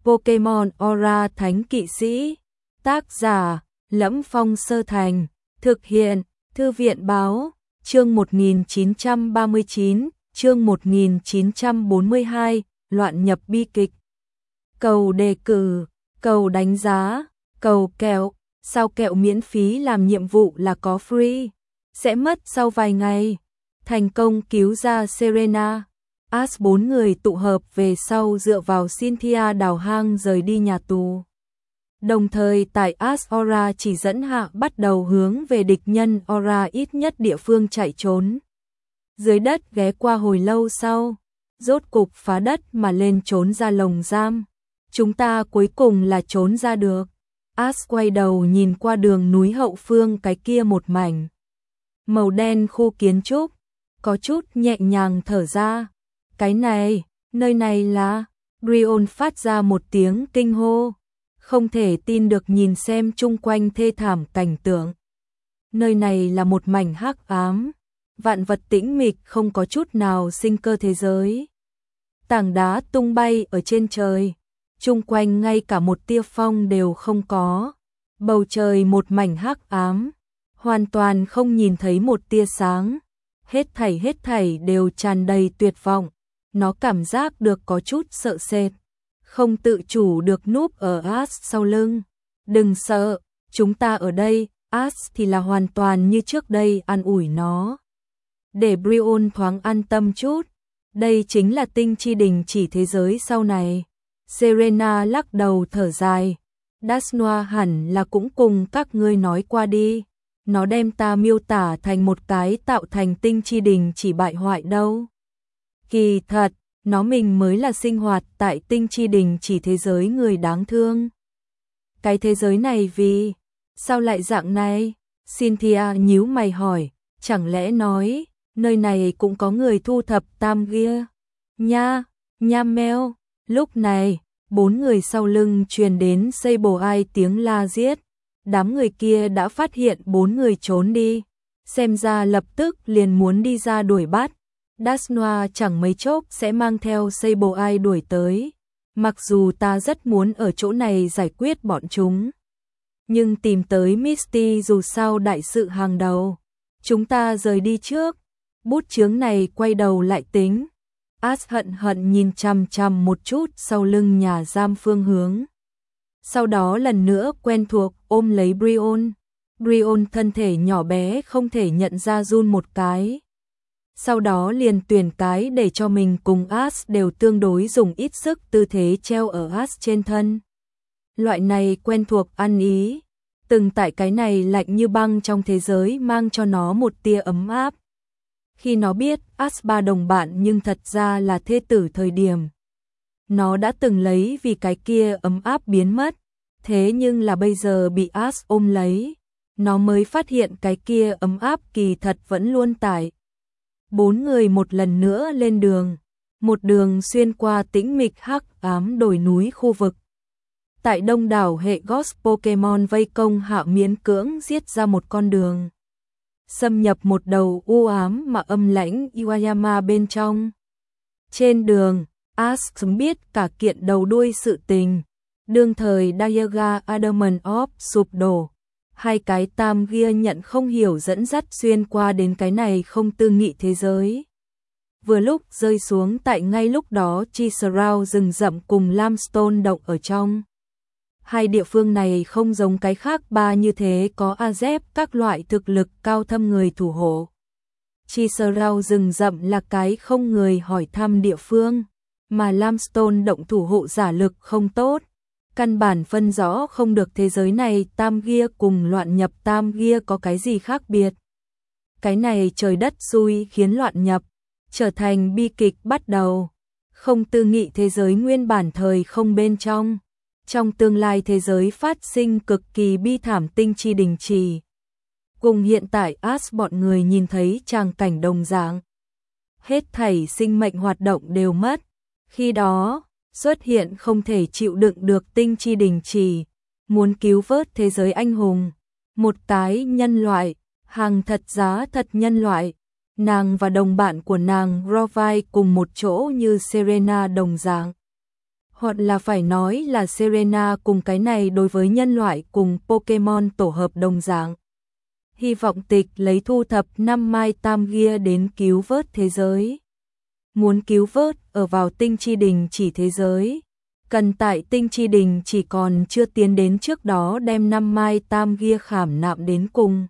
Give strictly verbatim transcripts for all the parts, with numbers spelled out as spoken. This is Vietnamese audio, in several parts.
Pokemon Aura Thánh Kỵ Sĩ. Tác giả: Lẫm Phong Sơ Thành. Thực hiện: Thư viện Báo. Chương một nghìn chín trăm ba mươi chín, chương một nghìn chín trăm bốn mươi hai, loạn nhập bi kịch. Cầu đề cử, cầu đánh giá, cầu kẹo, sao kẹo miễn phí làm nhiệm vụ là có free, sẽ mất sau vài ngày. Thành công cứu ra Serena. Ash bốn người tụ hợp về sau dựa vào Cynthia đào hang rời đi nhà tù. Đồng thời tại Ash Aura chỉ dẫn hạ bắt đầu hướng về địch nhân Aura ít nhất địa phương chạy trốn. Dưới đất ghé qua hồi lâu sau, rốt cục phá đất mà lên trốn ra lồng giam. Chúng ta cuối cùng là trốn ra được. Ash quay đầu nhìn qua đường núi hậu phương cái kia một mảnh màu đen khu kiến trúc, có chút nhẹ nhàng thở ra. Cái này, nơi này là... Brion phát ra một tiếng kinh hô, không thể tin được nhìn xem chung quanh thê thảm cảnh tượng. Nơi này là một mảnh hắc ám, vạn vật tĩnh mịch, không có chút nào sinh cơ thế giới. Tảng đá tung bay ở trên trời, chung quanh ngay cả một tia phong đều không có. Bầu trời một mảnh hắc ám, hoàn toàn không nhìn thấy một tia sáng. Hết thảy hết thảy đều tràn đầy tuyệt vọng. Nó cảm giác được có chút sợ sệt, không tự chủ được núp ở Ash sau lưng. Đừng sợ, chúng ta ở đây. Ash thì là hoàn toàn như trước đây an ủi nó, để Brion thoáng an tâm chút. Đây chính là tinh chi đình chỉ thế giới sau này. Serena lắc đầu thở dài. Dasnoa hẳn là cũng cùng các ngươi nói qua đi. Nó đem ta miêu tả thành một cái tạo thành tinh chi đình chỉ bại hoại đâu. Kỳ thật, nó mình mới là sinh hoạt tại tinh chi đình chỉ thế giới người đáng thương. Cái thế giới này vì... sao lại dạng này? Cynthia nhíu mày hỏi, chẳng lẽ nói, nơi này cũng có người thu thập tam gia? Nha, nha meo. Lúc này, bốn người sau lưng truyền đến Sable Eye tiếng la giết. Đám người kia đã phát hiện bốn người trốn đi, xem ra lập tức liền muốn đi ra đuổi bắt. Dasnoa chẳng mấy chốc sẽ mang theo Sable Eye đuổi tới. Mặc dù ta rất muốn ở chỗ này giải quyết bọn chúng, nhưng tìm tới Misty dù sao đại sự hàng đầu. Chúng ta rời đi trước. Bút chướng này quay đầu lại tính. Ash hận hận nhìn chằm chằm một chút sau lưng nhà giam phương hướng. Sau đó lần nữa quen thuộc ôm lấy Brion. Brion thân thể nhỏ bé không thể nhận ra run một cái. Sau đó liền tuyển cái để cho mình cùng Ash đều tương đối dùng ít sức tư thế treo ở Ash trên thân. Loại này quen thuộc ăn ý, từng tại cái này lạnh như băng trong thế giới mang cho nó một tia ấm áp. Khi nó biết Ash ba đồng bạn nhưng thật ra là thê tử thời điểm, nó đã từng lấy vì cái kia ấm áp biến mất. Thế nhưng là bây giờ bị Ash ôm lấy, nó mới phát hiện cái kia ấm áp kỳ thật vẫn luôn tại. Bốn người một lần nữa lên đường, một đường xuyên qua tĩnh mịch hắc ám đồi núi khu vực. Tại đông đảo hệ Ghost Pokemon vây công hạ miễn cưỡng giết ra một con đường, xâm nhập một đầu u ám mà âm lãnh Iwayama bên trong. Trên đường, Ash biết cả kiện đầu đuôi sự tình. Đương thời Dialga Adamant Orb sụp đổ, hai cái tam gia nhận không hiểu dẫn dắt xuyên qua đến cái này không tư nghị thế giới. Vừa lúc rơi xuống tại ngay lúc đó Chisarau rừng rậm cùng Limestone động ở trong. Hai địa phương này không giống cái khác ba như thế có Azep các loại thực lực cao thâm người thủ hộ. Chisarau rừng rậm là cái không người hỏi thăm địa phương, mà Limestone động thủ hộ giả lực không tốt. Căn bản phân rõ không được thế giới này tam gia cùng loạn nhập tam gia có cái gì khác biệt. Cái này trời đất xui khiến loạn nhập trở thành bi kịch bắt đầu. Không tư nghị thế giới nguyên bản thời không bên trong. Trong tương lai thế giới phát sinh cực kỳ bi thảm tinh chi đình chỉ. Cùng hiện tại Ash bọn người nhìn thấy tràng cảnh đồng dạng. Hết thảy sinh mệnh hoạt động đều mất. Khi đó, xuất hiện không thể chịu đựng được tinh chi đình chỉ, muốn cứu vớt thế giới anh hùng. Một cái nhân loại, hàng thật giá thật nhân loại. Nàng và đồng bạn của nàng Rovai cùng một chỗ như Serena đồng dạng. Hoặc là phải nói là Serena cùng cái này đối với nhân loại cùng Pokemon tổ hợp đồng dạng. Hy vọng tịch lấy thu thập năm mai tam gia đến cứu vớt thế giới. Muốn cứu vớt ở vào tinh chi đình chỉ thế giới. Cần tại tinh chi đình chỉ còn chưa tiến đến trước đó đem năm mai tam gia khảm nạm đến cùng.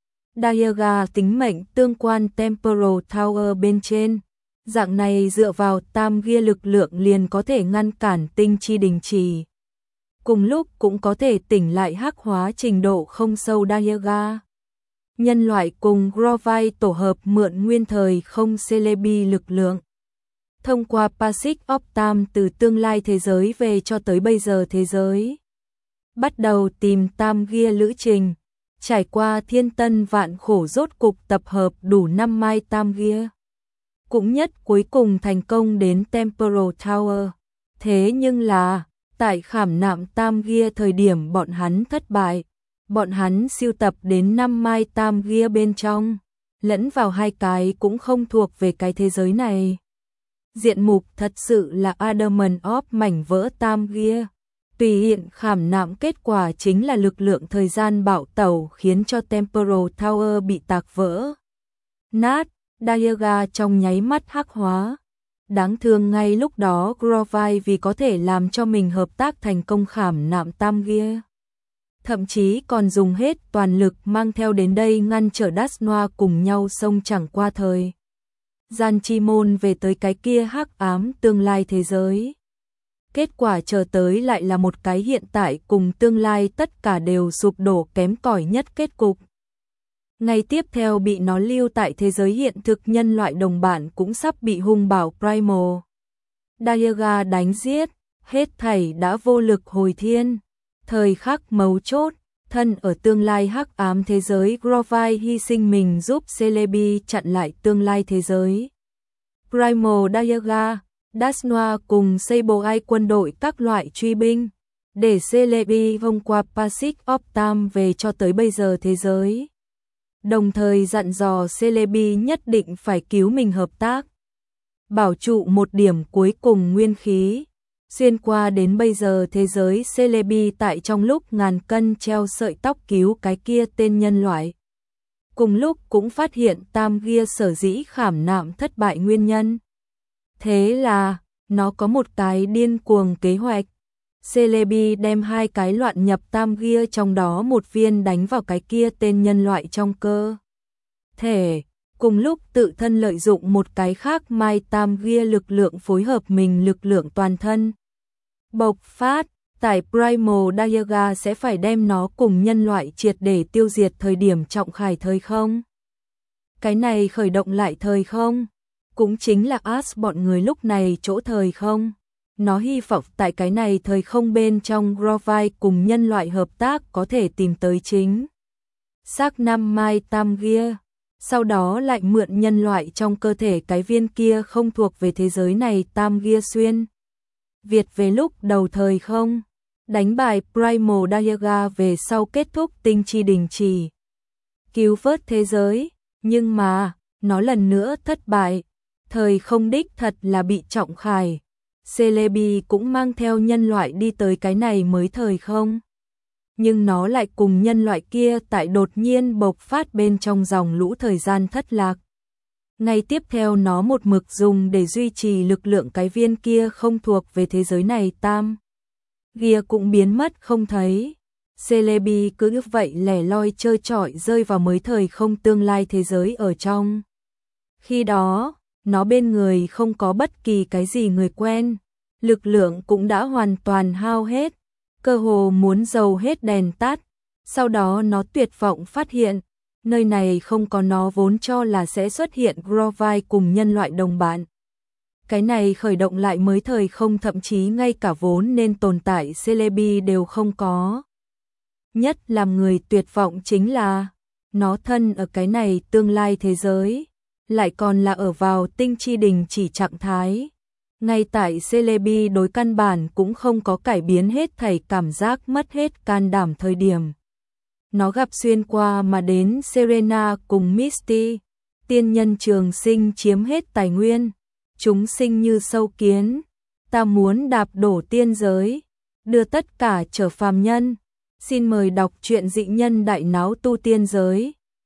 Dialga tính mệnh tương quan Temporal Tower bên trên. Dạng này dựa vào tam gia lực lượng liền có thể ngăn cản tinh chi đình trì. Cùng lúc cũng có thể tỉnh lại hắc hóa trình độ không sâu Dialga. Nhân loại cùng Grovyle tổ hợp mượn nguyên thời không Celebi lực lượng. Thông qua Passage of Time từ tương lai thế giới về cho tới bây giờ thế giới. Bắt đầu tìm tam gia lữ trình. Trải qua thiên tân vạn khổ rốt cục tập hợp đủ năm mai tam gia. Cũng nhất cuối cùng thành công đến Temporal Tower. Thế nhưng là, tại khảm nạm tam gia thời điểm bọn hắn thất bại. Bọn hắn siêu tập đến năm mai tam gia bên trong. Lẫn vào hai cái cũng không thuộc về cái thế giới này. Diện mục thật sự là Adamant of mảnh vỡ tam gia. Tùy hiện khảm nạm kết quả chính là lực lượng thời gian bạo tẩu khiến cho Temporal Tower bị tạc vỡ. Nát, Dialga trong nháy mắt hắc hóa. Đáng thương ngay lúc đó Grovyle vì có thể làm cho mình hợp tác thành công khảm nạm tam gia. Thậm chí còn dùng hết toàn lực mang theo đến đây ngăn trở Dasnoa cùng nhau xông chẳng qua thời. Gian chi môn về tới cái kia hắc ám tương lai thế giới. Kết quả chờ tới lại là một cái hiện tại cùng tương lai tất cả đều sụp đổ kém cỏi nhất kết cục. Ngày tiếp theo bị nó lưu tại thế giới hiện thực nhân loại đồng bạn cũng sắp bị hung bảo Primal. Dialga đánh giết, hết thảy đã vô lực hồi thiên. Thời khắc mấu chốt, thân ở tương lai hắc ám thế giới Grovyle hy sinh mình giúp Celebi chặn lại tương lai thế giới. Primal Dialga, Dasnoa cùng Sableye quân đội các loại truy binh, để Celebi vòng qua Passage of Time về cho tới bây giờ thế giới. Đồng thời dặn dò Celebi nhất định phải cứu mình hợp tác. Bảo trụ một điểm cuối cùng nguyên khí. Xuyên qua đến bây giờ thế giới Celebi tại trong lúc ngàn cân treo sợi tóc cứu cái kia tên nhân loại. Cùng lúc cũng phát hiện tam gia sở dĩ khảm nạm thất bại nguyên nhân. Thế là, nó có một cái điên cuồng kế hoạch. Celebi đem hai cái loạn nhập tam gia trong đó một viên đánh vào cái kia tên nhân loại trong cơ thể. Cùng lúc tự thân lợi dụng một cái khác mai tam gia lực lượng phối hợp mình lực lượng toàn thân. Bộc phát, tại Primal Dialga sẽ phải đem nó cùng nhân loại triệt để tiêu diệt thời điểm trọng khải thời không. Cái này khởi động lại thời không, cũng chính là Ash bọn người lúc này chỗ thời không. Nó hy vọng tại cái này thời không bên trong Grovyle cùng nhân loại hợp tác có thể tìm tới chính xác năm mai tam gia. Sau đó lại mượn nhân loại trong cơ thể cái viên kia không thuộc về thế giới này tam gia xuyên Việt về lúc đầu thời không, đánh bại Primal Dialga về sau kết thúc tinh chi đình trì, cứu vớt thế giới, nhưng mà, nó lần nữa thất bại, thời không đích thật là bị trọng khải. Celebi cũng mang theo nhân loại đi tới cái này mới thời không. Nhưng nó lại cùng nhân loại kia tại đột nhiên bộc phát bên trong dòng lũ thời gian thất lạc. Ngay tiếp theo nó một mực dùng để duy trì lực lượng cái viên kia không thuộc về thế giới này tam. Gia cũng biến mất không thấy. Celebi cứ như vậy lẻ loi chơi trọi rơi vào mới thời không tương lai thế giới ở trong. Khi đó, nó bên người không có bất kỳ cái gì người quen. Lực lượng cũng đã hoàn toàn hao hết. Cơ hồ muốn dầu hết đèn tắt. Sau đó nó tuyệt vọng phát hiện. Nơi này không có nó vốn cho là sẽ xuất hiện Grovyle cùng nhân loại đồng bạn. Cái này khởi động lại mới thời không thậm chí ngay cả vốn nên tồn tại Celebi đều không có. Nhất làm người tuyệt vọng chính là nó thân ở cái này tương lai thế giới, lại còn là ở vào tinh chi đình chỉ trạng thái. Ngay tại Celebi đối căn bản cũng không có cải biến hết thảy cảm giác mất hết can đảm thời điểm. Nó gặp xuyên qua mà đến Serena cùng Misty, tiên nhân trường sinh chiếm hết tài nguyên, chúng sinh như sâu kiến, ta muốn đạp đổ tiên giới, đưa tất cả trở phàm nhân. Xin mời đọc truyện Dị Nhân Đại Náo Tu Tiên Giới.